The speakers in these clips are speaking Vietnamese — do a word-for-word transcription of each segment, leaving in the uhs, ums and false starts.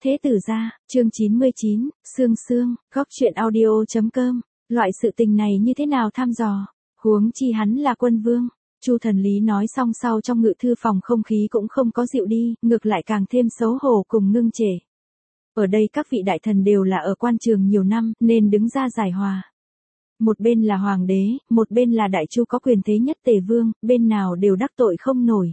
Thế tử gia, chương chín mươi chín, Sương Sương, góc truyện audio chấm com, loại sự tình này như thế nào thăm dò, huống chi hắn là quân vương. Chu Thần Lý nói xong sau trong ngự thư phòng không khí cũng không có dịu đi, ngược lại càng thêm xấu hổ cùng ngưng trệ. Ở đây các vị đại thần đều là ở quan trường nhiều năm, nên đứng ra giải hòa. Một bên là hoàng đế, một bên là đại chu có quyền thế nhất Tề Vương, bên nào đều đắc tội không nổi.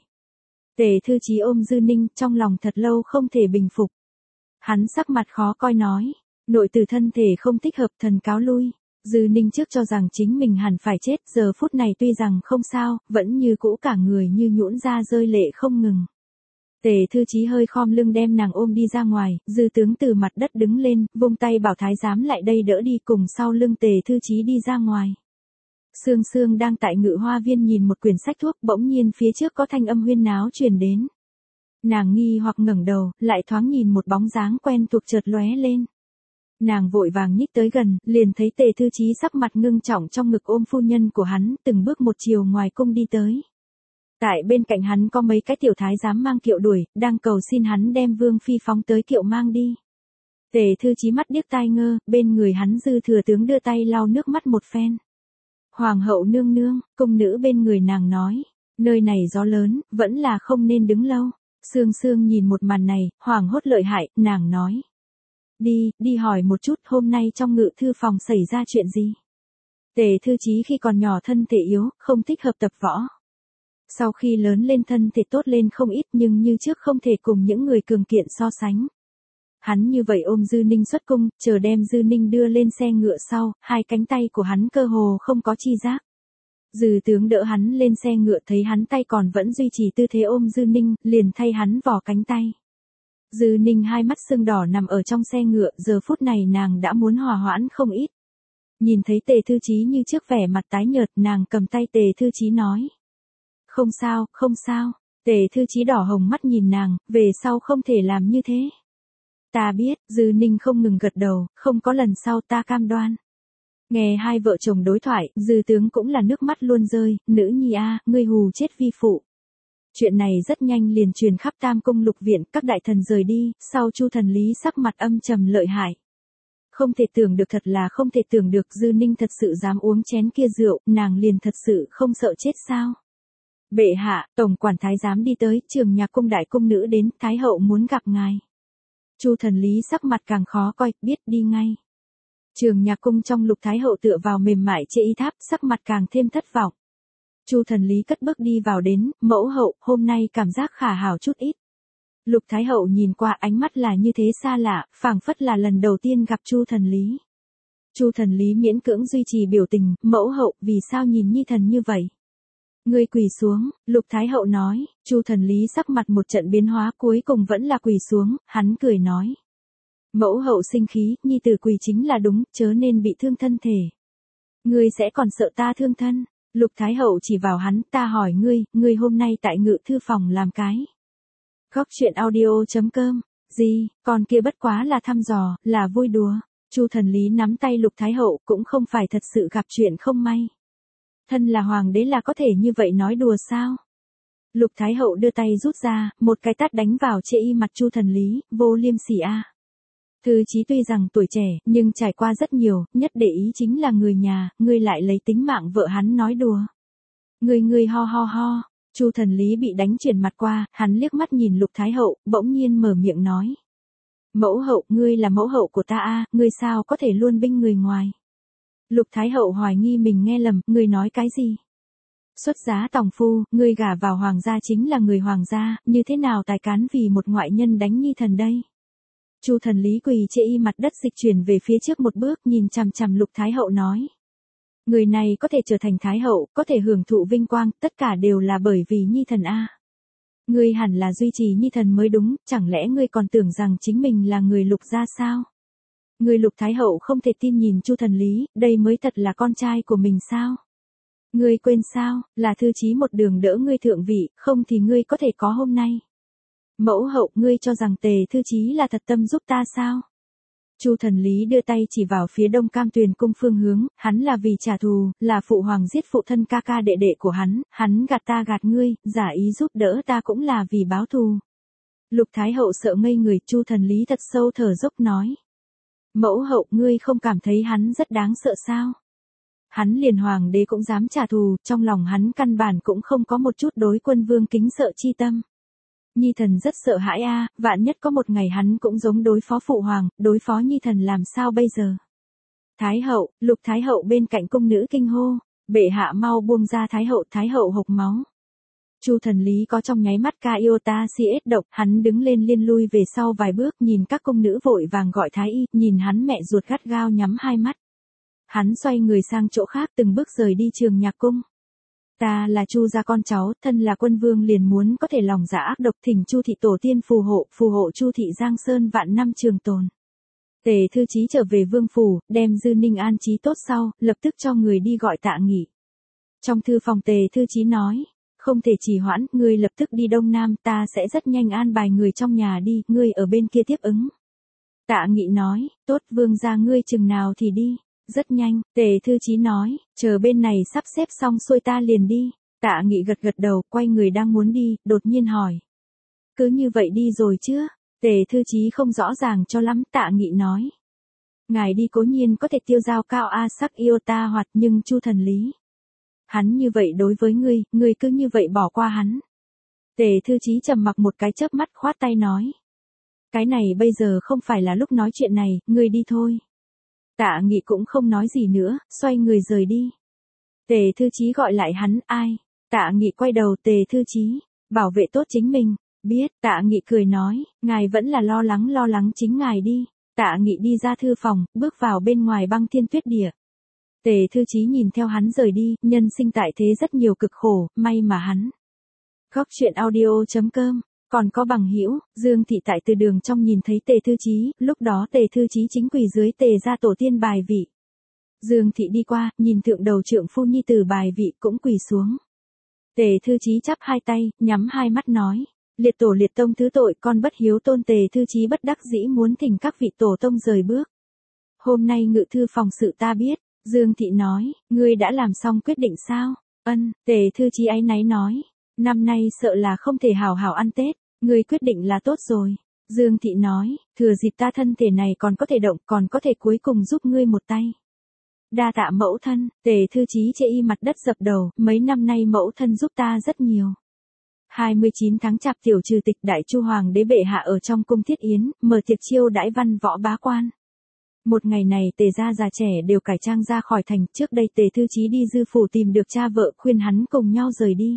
Tề Thư Chí ôm Dư Ninh, trong lòng thật lâu không thể bình phục. Hắn sắc mặt khó coi nói, nội tử thân thể không thích hợp, thần cáo lui. Dư Ninh trước cho rằng chính mình hẳn phải chết, giờ phút này tuy rằng không sao, vẫn như cũ cả người như nhũn ra rơi lệ không ngừng. Tề Thư Chí hơi khom lưng đem nàng ôm đi ra ngoài, Dư tướng từ mặt đất đứng lên, vung tay bảo thái giám lại đây đỡ đi, cùng sau lưng Tề Thư Chí đi ra ngoài. Sương Sương đang tại ngự hoa viên nhìn một quyển sách thuốc, bỗng nhiên phía trước có thanh âm huyên náo truyền đến. Nàng nghi hoặc ngẩng đầu, lại thoáng nhìn một bóng dáng quen thuộc chợt lóe lên. Nàng vội vàng nhích tới gần, liền thấy Tề Thư Chí sắc mặt ngưng trọng trong ngực ôm phu nhân của hắn, từng bước một chiều ngoài cung đi tới. Tại bên cạnh hắn có mấy cái tiểu thái giám mang kiệu đuổi, đang cầu xin hắn đem Vương Phi phóng tới kiệu mang đi. Tề Thư Chí mắt điếc tai ngơ, bên người hắn Dư thừa tướng đưa tay lau nước mắt một phen. Hoàng hậu nương nương, cung nữ bên người nàng nói, nơi này gió lớn, vẫn là không nên đứng lâu. Sương Sương nhìn một màn này, hoảng hốt lợi hại, nàng nói. Đi, đi hỏi một chút hôm nay trong ngự thư phòng xảy ra chuyện gì. Tề Thư Chí khi còn nhỏ thân thể yếu, không thích hợp tập võ. Sau khi lớn lên thân thể tốt lên không ít nhưng như trước không thể cùng những người cường kiện so sánh. Hắn như vậy ôm Dư Ninh xuất cung, chờ đem Dư Ninh đưa lên xe ngựa sau, hai cánh tay của hắn cơ hồ không có chi giác. Dư tướng đỡ hắn lên xe ngựa thấy hắn tay còn vẫn duy trì tư thế ôm Dư Ninh, liền thay hắn vò cánh tay. Dư Ninh hai mắt sưng đỏ nằm ở trong xe ngựa, giờ phút này nàng đã muốn hòa hoãn không ít. Nhìn thấy Tề Thư Chí như trước vẻ mặt tái nhợt, nàng cầm tay Tề Thư Chí nói. Không sao, không sao. Tề Thư Chí đỏ hồng mắt nhìn nàng, về sau không thể làm như thế. Ta biết, Dư Ninh không ngừng gật đầu, không có lần sau ta cam đoan. Nghe hai vợ chồng đối thoại, Dư tướng cũng là nước mắt luôn rơi, nữ nhi a, ngươi hù chết vi phụ. Chuyện này rất nhanh liền truyền khắp Tam Cung Lục Viện, các đại thần rời đi, sau Chu Thần Lý sắc mặt âm trầm lợi hại. Không thể tưởng được, thật là không thể tưởng được, Dư Ninh thật sự dám uống chén kia rượu, nàng liền thật sự không sợ chết sao? Bệ hạ, tổng quản thái giám đi tới, Trường Nhạc cung đại cung nữ đến, thái hậu muốn gặp ngài. Chu Thần Lý sắc mặt càng khó coi, biết đi ngay. Trường Nhạc cung trong Lục thái hậu tựa vào mềm mại trên y tháp, sắc mặt càng thêm thất vọng. Chu Thần Lý cất bước đi vào đến, mẫu hậu, hôm nay cảm giác khả hảo chút ít. Lục thái hậu nhìn qua, ánh mắt là như thế xa lạ, phảng phất là lần đầu tiên gặp Chu Thần Lý. Chu Thần Lý miễn cưỡng duy trì biểu tình, mẫu hậu, vì sao nhìn nhi thần như vậy? Ngươi quỳ xuống, Lục thái hậu nói. Chu Thần Lý sắc mặt một trận biến hóa, cuối cùng vẫn là quỳ xuống, hắn cười nói. Mẫu hậu sinh khí, nhi tử quỳ chính là đúng, chớ nên bị thương thân thể. Ngươi sẽ còn sợ ta thương thân? Lục thái hậu chỉ vào hắn, ta hỏi ngươi, ngươi hôm nay tại ngự thư phòng làm cái. Góc truyện audio chấm com, gì, còn kia bất quá là thăm dò, là vui đùa. Chu Thần Lý nắm tay Lục thái hậu, cũng không phải thật sự gặp chuyện không may. Thân là hoàng đế là có thể như vậy nói đùa sao? Lục thái hậu đưa tay rút ra, một cái tát đánh vào chê y mặt Chu Thần Lý, vô liêm sỉ a. Thư Chí tuy rằng tuổi trẻ, nhưng trải qua rất nhiều, nhất để ý chính là người nhà, ngươi lại lấy tính mạng vợ hắn nói đùa. Ngươi ngươi ho ho ho, Chu Thần Lý bị đánh chuyển mặt qua, hắn liếc mắt nhìn Lục thái hậu, bỗng nhiên mở miệng nói. Mẫu hậu, ngươi là mẫu hậu của ta a, ngươi sao có thể luôn binh người ngoài? Lục thái hậu hoài nghi mình nghe lầm, ngươi nói cái gì? Xuất giá tòng phu, ngươi gả vào hoàng gia chính là người hoàng gia, như thế nào tài cán vì một ngoại nhân đánh nhi thần đây? Chu Thần Lý quỳ chê y mặt đất dịch chuyển về phía trước một bước, nhìn chằm chằm Lục thái hậu nói. Người này có thể trở thành thái hậu, có thể hưởng thụ vinh quang, tất cả đều là bởi vì nhi thần a. Ngươi hẳn là duy trì nhi thần mới đúng, chẳng lẽ ngươi còn tưởng rằng chính mình là người Lục gia sao? Người Lục thái hậu không thể tin nhìn Chu Thần Lý, đây mới thật là con trai của mình sao? Ngươi quên sao, là Thư Chí một đường đỡ ngươi thượng vị, không thì ngươi có thể có hôm nay. Mẫu hậu, ngươi cho rằng Tề Thư Chí là thật tâm giúp ta sao? Chu Thần Lý đưa tay chỉ vào phía Đông Cam Tuyền cung phương hướng, hắn là vì trả thù, là phụ hoàng giết phụ thân ca ca đệ đệ của hắn, hắn gạt ta gạt ngươi, giả ý giúp đỡ ta cũng là vì báo thù. Lục Thái Hậu sợ ngây người, Chu Thần Lý thật sâu thở dốc nói. Mẫu hậu, ngươi không cảm thấy hắn rất đáng sợ sao? Hắn liền hoàng đế cũng dám trả thù, trong lòng hắn căn bản cũng không có một chút đối quân vương kính sợ chi tâm. Nhi thần rất sợ hãi a, vạn nhất có một ngày hắn cũng giống đối phó phụ hoàng, đối phó Nhi thần làm sao bây giờ? Thái hậu, Lục Thái Hậu bên cạnh cung nữ kinh hô, bệ hạ mau buông ra Thái Hậu, Thái Hậu hộc máu. Chu Thần Lý có trong nháy mắt ca iota siết độc, hắn đứng lên liên lui về sau vài bước, nhìn các cung nữ vội vàng gọi thái y, nhìn hắn mẹ ruột gắt gao nhắm hai mắt. Hắn xoay người sang chỗ khác, từng bước rời đi Trường Nhạc cung. Ta là Chu gia con cháu, thân là quân vương liền muốn có thể lòng dạ ác độc, thỉnh Chu thị tổ tiên phù hộ, phù hộ Chu thị Giang Sơn vạn năm trường tồn. Tề Thư Chí trở về vương phủ, đem Dư Ninh an trí tốt sau, lập tức cho người đi gọi Tạ Nghị. Trong thư phòng Tề Thư Chí nói, không thể trì hoãn, ngươi lập tức đi Đông Nam, ta sẽ rất nhanh an bài người trong nhà đi, ngươi ở bên kia tiếp ứng. Tạ Nghị nói, tốt, vương gia ngươi chừng nào thì đi. Rất nhanh, Tề Thư Chí nói, chờ bên này sắp xếp xong xuôi ta liền đi. Tạ Nghị gật gật đầu, quay người đang muốn đi, đột nhiên hỏi. Cứ như vậy đi rồi chứ? Tề Thư Chí không rõ ràng cho lắm, Tạ Nghị nói. Ngài đi cố nhiên có thể tiêu dao cao a sắc yêu ta hoạt, nhưng Chu Thần Lý. Hắn như vậy đối với ngươi, ngươi cứ như vậy bỏ qua hắn. Tề Thư Chí trầm mặc một cái chớp mắt, khoát tay nói. Cái này bây giờ không phải là lúc nói chuyện này, ngươi đi thôi. Tạ Nghị cũng không nói gì nữa, xoay người rời đi. Tề Thư Chí gọi lại hắn, ai? Tạ Nghị quay đầu, Tề Thư Chí, bảo vệ tốt chính mình. Biết, Tạ Nghị cười nói, ngài vẫn là lo lắng lo lắng chính ngài đi. Tạ Nghị đi ra thư phòng, bước vào bên ngoài băng thiên tuyết địa. Tề Thư Chí nhìn theo hắn rời đi, nhân sinh tại thế rất nhiều cực khổ, may mà hắn. Góc truyện audio chấm com. Còn có bằng hữu, Dương Thị tại từ đường trong nhìn thấy Tề Thư Chí, lúc đó Tề Thư Chí chính quỳ dưới Tề gia tổ tiên bài vị. Dương Thị đi qua, nhìn thượng đầu trượng phu nhi từ bài vị cũng quỳ xuống. Tề Thư Chí chắp hai tay, nhắm hai mắt nói, liệt tổ liệt tông thứ tội, con bất hiếu tôn. Tề Thư Chí bất đắc dĩ muốn thỉnh các vị tổ tông rời bước. Hôm nay ngự thư phòng sự ta biết. Dương Thị nói, ngươi đã làm xong quyết định sao? Ân, Tề Thư Chí áy náy nói, năm nay sợ là không thể hào hào ăn Tết, ngươi quyết định là tốt rồi. Dương Thị nói, thừa dịp ta thân thể này còn có thể động, còn có thể cuối cùng giúp ngươi một tay. Đa tạ mẫu thân. Tề Thư Chí chê y mặt đất dập đầu, mấy năm nay mẫu thân giúp ta rất nhiều. hai mươi chín tháng Chạp tiểu trừ tịch, Đại Chu hoàng đế bệ hạ ở trong cung thiết yến, mở tiệc chiêu đãi văn võ bá quan. Một ngày này Tề gia già trẻ đều cải trang ra khỏi thành, trước đây Tề Thư Chí đi Dư phủ tìm được cha vợ, khuyên hắn cùng nhau rời đi.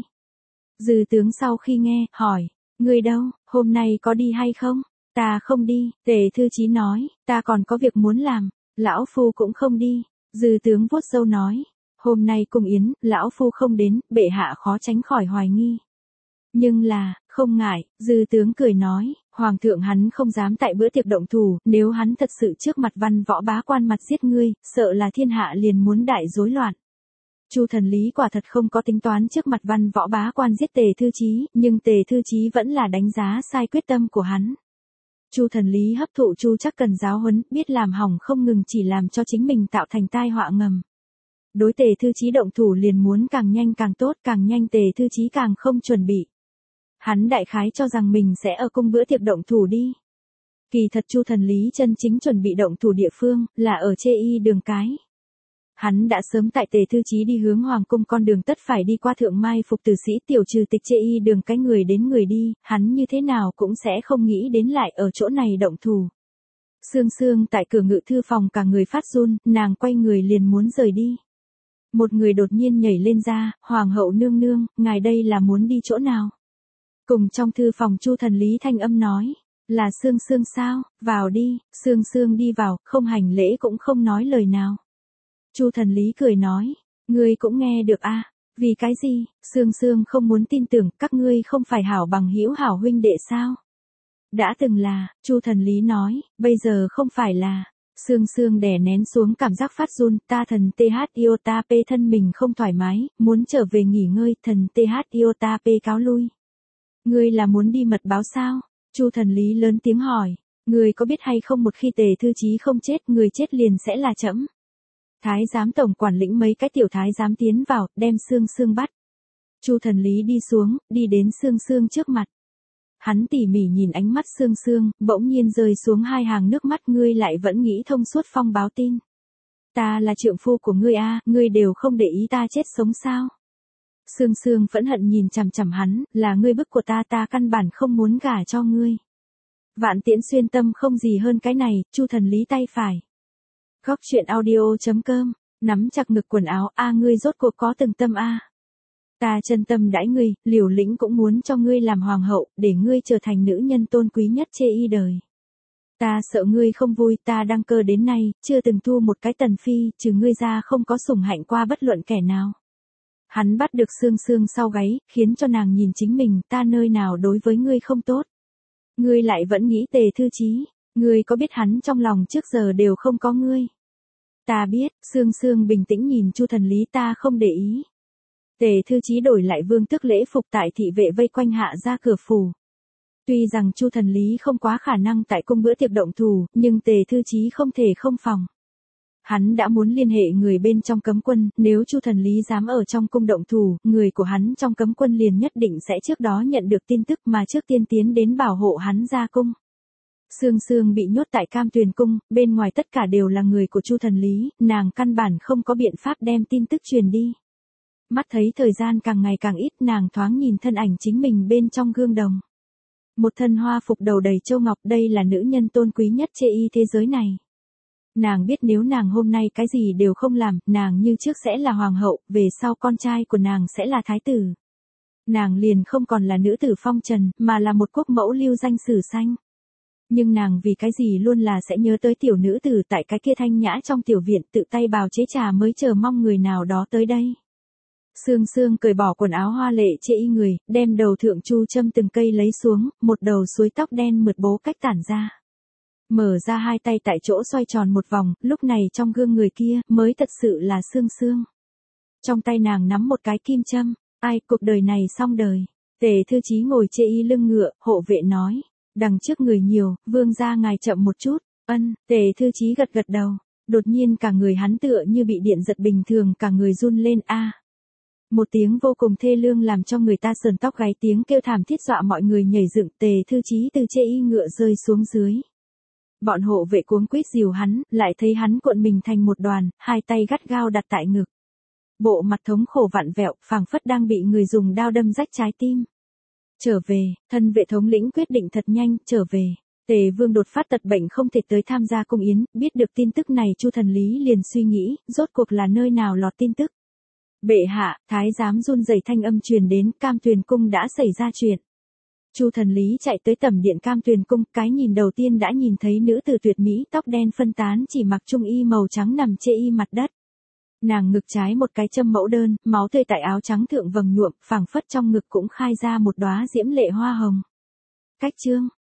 Dư tướng sau khi nghe, hỏi, ngươi đâu, hôm nay có đi hay không? Ta không đi. Tề Thư Chí nói, ta còn có việc muốn làm, lão phu cũng không đi. Dư tướng vuốt râu nói, hôm nay cung yến, lão phu không đến, bệ hạ khó tránh khỏi hoài nghi. Nhưng là, không ngại, Dư tướng cười nói, hoàng thượng hắn không dám tại bữa tiệc động thủ, nếu hắn thật sự trước mặt văn võ bá quan mặt giết ngươi, sợ là thiên hạ liền muốn đại rối loạn. Chu Thần Lý quả thật không có tính toán trước mặt văn võ bá quan giết Tề Thư Chí, nhưng Tề Thư Chí vẫn là đánh giá sai quyết tâm của hắn. Chu Thần Lý hấp thụ Chu Chắc cần giáo huấn, biết làm hỏng không ngừng chỉ làm cho chính mình tạo thành tai họa ngầm. Đối Tề Thư Chí động thủ liền muốn càng nhanh càng tốt, càng nhanh Tề Thư Chí càng không chuẩn bị. Hắn đại khái cho rằng mình sẽ ở cung bữa tiệc động thủ đi. Kỳ thật Chu Thần Lý chân chính chuẩn bị động thủ địa phương, là ở Chê Y đường cái. Hắn đã sớm tại Tề Thư Chí đi hướng hoàng cung con đường tất phải đi qua thượng mai phục tử sĩ tiểu trừ tịch Chê Y đường cái người đến người đi, hắn như thế nào cũng sẽ không nghĩ đến lại ở chỗ này động thủ. Sương Sương tại cửa ngự thư phòng cả người phát run, nàng quay người liền muốn rời đi. Một người đột nhiên nhảy lên ra, hoàng hậu nương nương, ngài đây là muốn đi chỗ nào? Cùng trong thư phòng Chu Thần Lý thanh âm nói, là Sương Sương sao, vào đi. Sương Sương đi vào, không hành lễ cũng không nói lời nào. Chu Thần Lý cười nói, ngươi cũng nghe được a? À? Vì cái gì? Sương Sương không muốn tin tưởng, các ngươi không phải hảo bằng hữu hảo huynh đệ sao? Đã từng là, Chu Thần Lý nói, bây giờ không phải là. Sương Sương đè nén xuống cảm giác phát run, ta thần tê hát iota p thân mình không thoải mái, muốn trở về nghỉ ngơi, thần tê hát iota p cáo lui. Ngươi là muốn đi mật báo sao? Chu Thần Lý lớn tiếng hỏi, ngươi có biết hay không một khi Tề Thư Chí không chết, người chết liền sẽ là trẫm. Thái giám tổng quản lĩnh mấy cái tiểu thái giám tiến vào, đem Sương Sương bắt. Chu Thần Lý đi xuống, đi đến Sương Sương trước mặt. Hắn tỉ mỉ nhìn ánh mắt Sương Sương, bỗng nhiên rơi xuống hai hàng nước mắt, ngươi lại vẫn nghĩ thông suốt phong báo tin. Ta là trượng phu của ngươi a, ngươi đều không để ý ta chết sống sao? Sương Sương phẫn hận nhìn chằm chằm hắn, là ngươi bức của ta, ta căn bản không muốn gả cho ngươi. Vạn Tiễn xuyên tâm không gì hơn cái này, Chu Thần Lý tay phải. Góc truyện audio chấm com, nắm chặt ngực quần áo, a ngươi rốt cuộc có từng tâm a. Ta chân tâm đãi ngươi, liều lĩnh cũng muốn cho ngươi làm hoàng hậu, để ngươi trở thành nữ nhân tôn quý nhất chê y đời. Ta sợ ngươi không vui, ta đăng cơ đến nay, chưa từng thu một cái tần phi, trừ ngươi ra không có sủng hạnh qua bất luận kẻ nào. Hắn bắt được Sương Sương sau gáy, khiến cho nàng nhìn chính mình, ta nơi nào đối với ngươi không tốt. Ngươi lại vẫn nghĩ Tề Thư Chí, ngươi có biết hắn trong lòng trước giờ đều không có ngươi. Ta biết, Sương Sương bình tĩnh nhìn Chu Thần Lý, ta không để ý. Tề Thư Chí đổi lại vương tước lễ phục tại thị vệ vây quanh hạ ra cửa phủ. Tuy rằng Chu Thần Lý không quá khả năng tại cung bữa tiệc động thủ, nhưng Tề Thư Chí không thể không phòng. Hắn đã muốn liên hệ người bên trong cấm quân, nếu Chu Thần Lý dám ở trong cung động thủ, người của hắn trong cấm quân liền nhất định sẽ trước đó nhận được tin tức mà trước tiên tiến đến bảo hộ hắn ra cung. Sương Sương bị nhốt tại Cam Tuyền cung, bên ngoài tất cả đều là người của Chu Thần Lý, nàng căn bản không có biện pháp đem tin tức truyền đi. Mắt thấy thời gian càng ngày càng ít, nàng thoáng nhìn thân ảnh chính mình bên trong gương đồng. Một thân hoa phục đầu đầy châu ngọc, đây là nữ nhân tôn quý nhất chê y thế giới này. Nàng biết nếu nàng hôm nay cái gì đều không làm, nàng như trước sẽ là hoàng hậu, về sau con trai của nàng sẽ là thái tử. Nàng liền không còn là nữ tử phong trần, mà là một quốc mẫu lưu danh sử xanh. Nhưng nàng vì cái gì luôn là sẽ nhớ tới tiểu nữ tử tại cái kia thanh nhã trong tiểu viện, tự tay bào chế trà mới chờ mong người nào đó tới đây. Sương Sương cởi bỏ quần áo hoa lệ chê y người, đem đầu thượng chu châm từng cây lấy xuống, một đầu suối tóc đen mượt bố cách tản ra. Mở ra hai tay tại chỗ xoay tròn một vòng, lúc này trong gương người kia mới thật sự là Sương Sương. Trong tay nàng nắm một cái kim châm, ai, cuộc đời này xong đời. Tề Thư Chí ngồi chê y lưng ngựa, hộ vệ nói, đằng trước người nhiều, vương gia ngài chậm một chút. Ân, Tề Thư Chí gật gật đầu, đột nhiên cả người hắn tựa như bị điện giật bình thường, cả người run lên a. Một tiếng vô cùng thê lương làm cho người ta sờn tóc gáy, tiếng kêu thảm thiết dọa mọi người nhảy dựng. Tề Thư Chí từ chê y ngựa rơi xuống dưới. Bọn hộ vệ cuống quýt dìu hắn, lại thấy hắn cuộn mình thành một đoàn, hai tay gắt gao đặt tại ngực. Bộ mặt thống khổ vặn vẹo, phảng phất đang bị người dùng đao đâm rách trái tim. Trở về, thân vệ thống lĩnh quyết định thật nhanh, trở về. Tề Vương đột phát tật bệnh không thể tới tham gia cung yến, biết được tin tức này Chu Thần Lý liền suy nghĩ, rốt cuộc là nơi nào lọt tin tức. Bệ hạ, thái giám run rẩy thanh âm truyền đến, Cam Tuyền cung đã xảy ra chuyện. Chu Thần Lý chạy tới tẩm điện Cam Tuyền cung, cái nhìn đầu tiên đã nhìn thấy nữ tử tuyệt mỹ, tóc đen phân tán, chỉ mặc trung y màu trắng nằm chê y mặt đất. Nàng ngực trái một cái châm mẫu đơn, máu tươi tại áo trắng thượng vầng nhuộm, phảng phất trong ngực cũng khai ra một đóa diễm lệ hoa hồng. Cách chương